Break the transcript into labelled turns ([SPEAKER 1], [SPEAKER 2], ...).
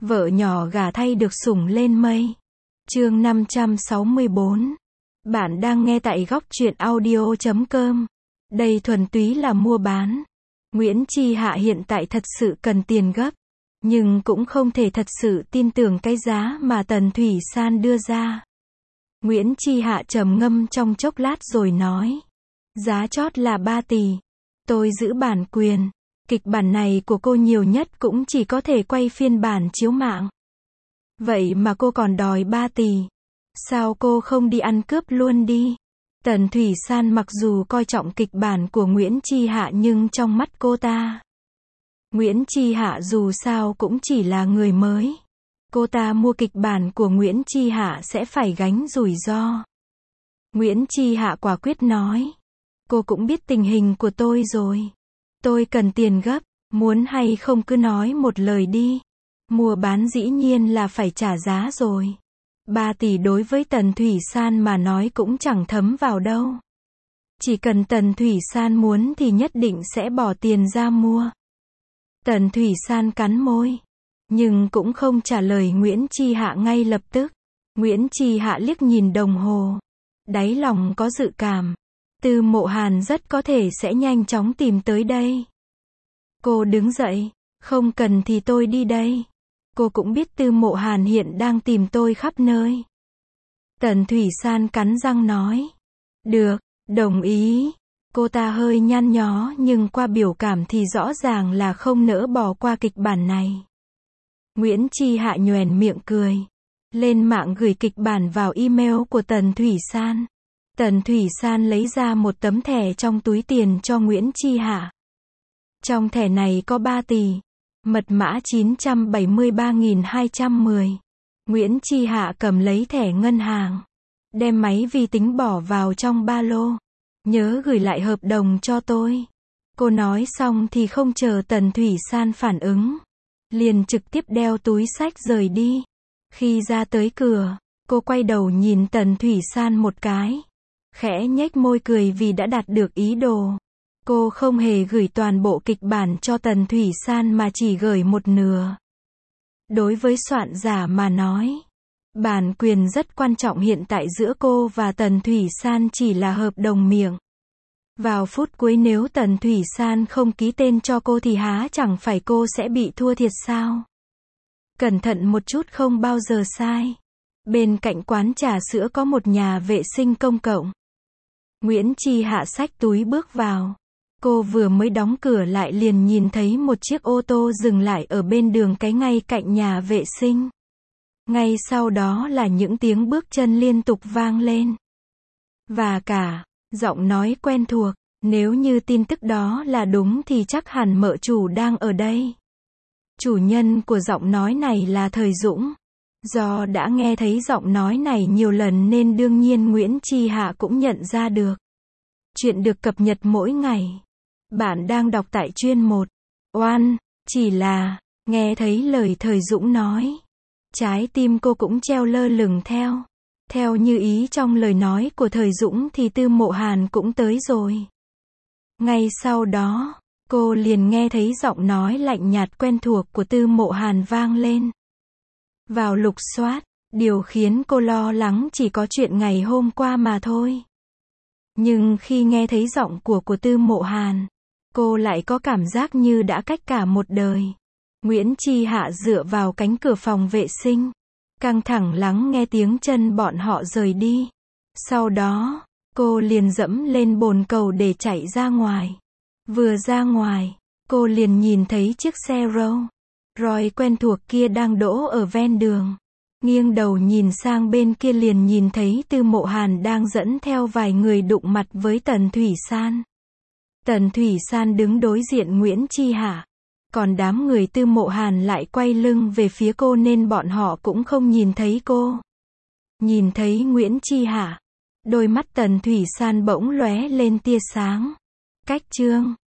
[SPEAKER 1] Vợ nhỏ gả thay được sủng lên mây. Chương 564. Bạn đang nghe tại góc truyện audio.com. Đây thuần túy là mua bán. Nguyễn Chi Hạ hiện tại thật sự cần tiền gấp, nhưng cũng không thể thật sự tin tưởng cái giá mà Tần Thủy San đưa ra. Nguyễn Chi Hạ trầm ngâm trong chốc lát rồi nói. Giá chót là 3 tỷ. Tôi giữ bản quyền. Kịch bản này của cô nhiều nhất cũng chỉ có thể quay phiên bản chiếu mạng. Vậy mà cô còn đòi 3 tỷ. Sao cô không đi ăn cướp luôn đi? Tần Thủy San mặc dù coi trọng kịch bản của Nguyễn Chi Hạ nhưng trong mắt cô ta, Nguyễn Chi Hạ dù sao cũng chỉ là người mới. Cô ta mua kịch bản của Nguyễn Chi Hạ sẽ phải gánh rủi ro. Nguyễn Chi Hạ quả quyết nói. Cô cũng biết tình hình của tôi rồi. Tôi cần tiền gấp, muốn hay không cứ nói một lời đi. Mua bán dĩ nhiên là phải trả giá rồi. 3 tỷ đối với Tần Thủy San mà nói cũng chẳng thấm vào đâu. Chỉ cần Tần Thủy San muốn thì nhất định sẽ bỏ tiền ra mua. Tần Thủy San cắn môi, nhưng cũng không trả lời Nguyễn Chi Hạ ngay lập tức. Nguyễn Chi Hạ liếc nhìn đồng hồ, đáy lòng có dự cảm, Tư Mộ Hàn rất có thể sẽ nhanh chóng tìm tới đây. Cô đứng dậy, không cần thì tôi đi đây. Cô cũng biết Tư Mộ Hàn hiện đang tìm tôi khắp nơi. Tần Thủy San cắn răng nói. Được, đồng ý. Cô ta hơi nhăn nhó nhưng qua biểu cảm thì rõ ràng là không nỡ bỏ qua kịch bản này. Nguyễn Chi Hạ nhoẻn miệng cười. Lên mạng gửi kịch bản vào email của Tần Thủy San. Tần Thủy San lấy ra một tấm thẻ trong túi tiền cho Nguyễn Chi Hạ. Trong thẻ này có 3 tỷ. Mật mã 973.210. Nguyễn Chi Hạ cầm lấy thẻ ngân hàng, đem máy vi tính bỏ vào trong ba lô. Nhớ gửi lại hợp đồng cho tôi. Cô nói xong thì không chờ Tần Thủy San phản ứng, liền trực tiếp đeo túi xách rời đi. Khi ra tới cửa, cô quay đầu nhìn Tần Thủy San một cái, khẽ nhếch môi cười vì đã đạt được ý đồ. Cô không hề gửi toàn bộ kịch bản cho Tần Thủy San mà chỉ gửi một nửa. Đối với soạn giả mà nói, bản quyền rất quan trọng hiện tại giữa cô và Tần Thủy San chỉ là hợp đồng miệng. Vào phút cuối nếu Tần Thủy San không ký tên cho cô thì há chẳng phải cô sẽ bị thua thiệt sao? Cẩn thận một chút không bao giờ sai. Bên cạnh quán trà sữa có một nhà vệ sinh công cộng. Nguyễn Chi Hạ xách túi bước vào. Cô vừa mới đóng cửa lại liền nhìn thấy một chiếc ô tô dừng lại ở bên đường cái ngay cạnh nhà vệ sinh. Ngay sau đó là những tiếng bước chân liên tục vang lên. Và cả giọng nói quen thuộc. Nếu như tin tức đó là đúng thì chắc hẳn mợ chủ đang ở đây. Chủ nhân của giọng nói này là Thời Dũng. Do đã nghe thấy giọng nói này nhiều lần nên đương nhiên Nguyễn Chi Hạ cũng nhận ra được. Chuyện được cập nhật mỗi ngày. Bạn đang đọc tại chuyên 1. Oan, chỉ là, nghe thấy lời Thời Dũng nói. Trái tim cô cũng treo lơ lửng theo. Theo như ý trong lời nói của Thời Dũng thì Tư Mộ Hàn cũng tới rồi. Ngay sau đó, cô liền nghe thấy giọng nói lạnh nhạt quen thuộc của Tư Mộ Hàn vang lên. Vào lục soát, điều khiến cô lo lắng chỉ có chuyện ngày hôm qua mà thôi. Nhưng khi nghe thấy giọng của Tư Mộ Hàn, cô lại có cảm giác như đã cách cả một đời. Nguyễn Chi Hạ dựa vào cánh cửa phòng vệ sinh, căng thẳng lắng nghe tiếng chân bọn họ rời đi. Sau đó, cô liền dẫm lên bồn cầu để chạy ra ngoài. Vừa ra ngoài, cô liền nhìn thấy chiếc xe Rolls Royce quen thuộc kia đang đỗ ở ven đường. Nghiêng đầu nhìn sang bên kia liền nhìn thấy Tư Mộ Hàn đang dẫn theo vài người đụng mặt với Tần Thủy San. Tần Thủy San đứng đối diện Nguyễn Chi Hạ. Còn đám người Tư Mộ Hàn lại quay lưng về phía cô nên bọn họ cũng không nhìn thấy cô. Nhìn thấy Nguyễn Chi Hạ, đôi mắt Tần Thủy San bỗng lóe lên tia sáng. Cách chương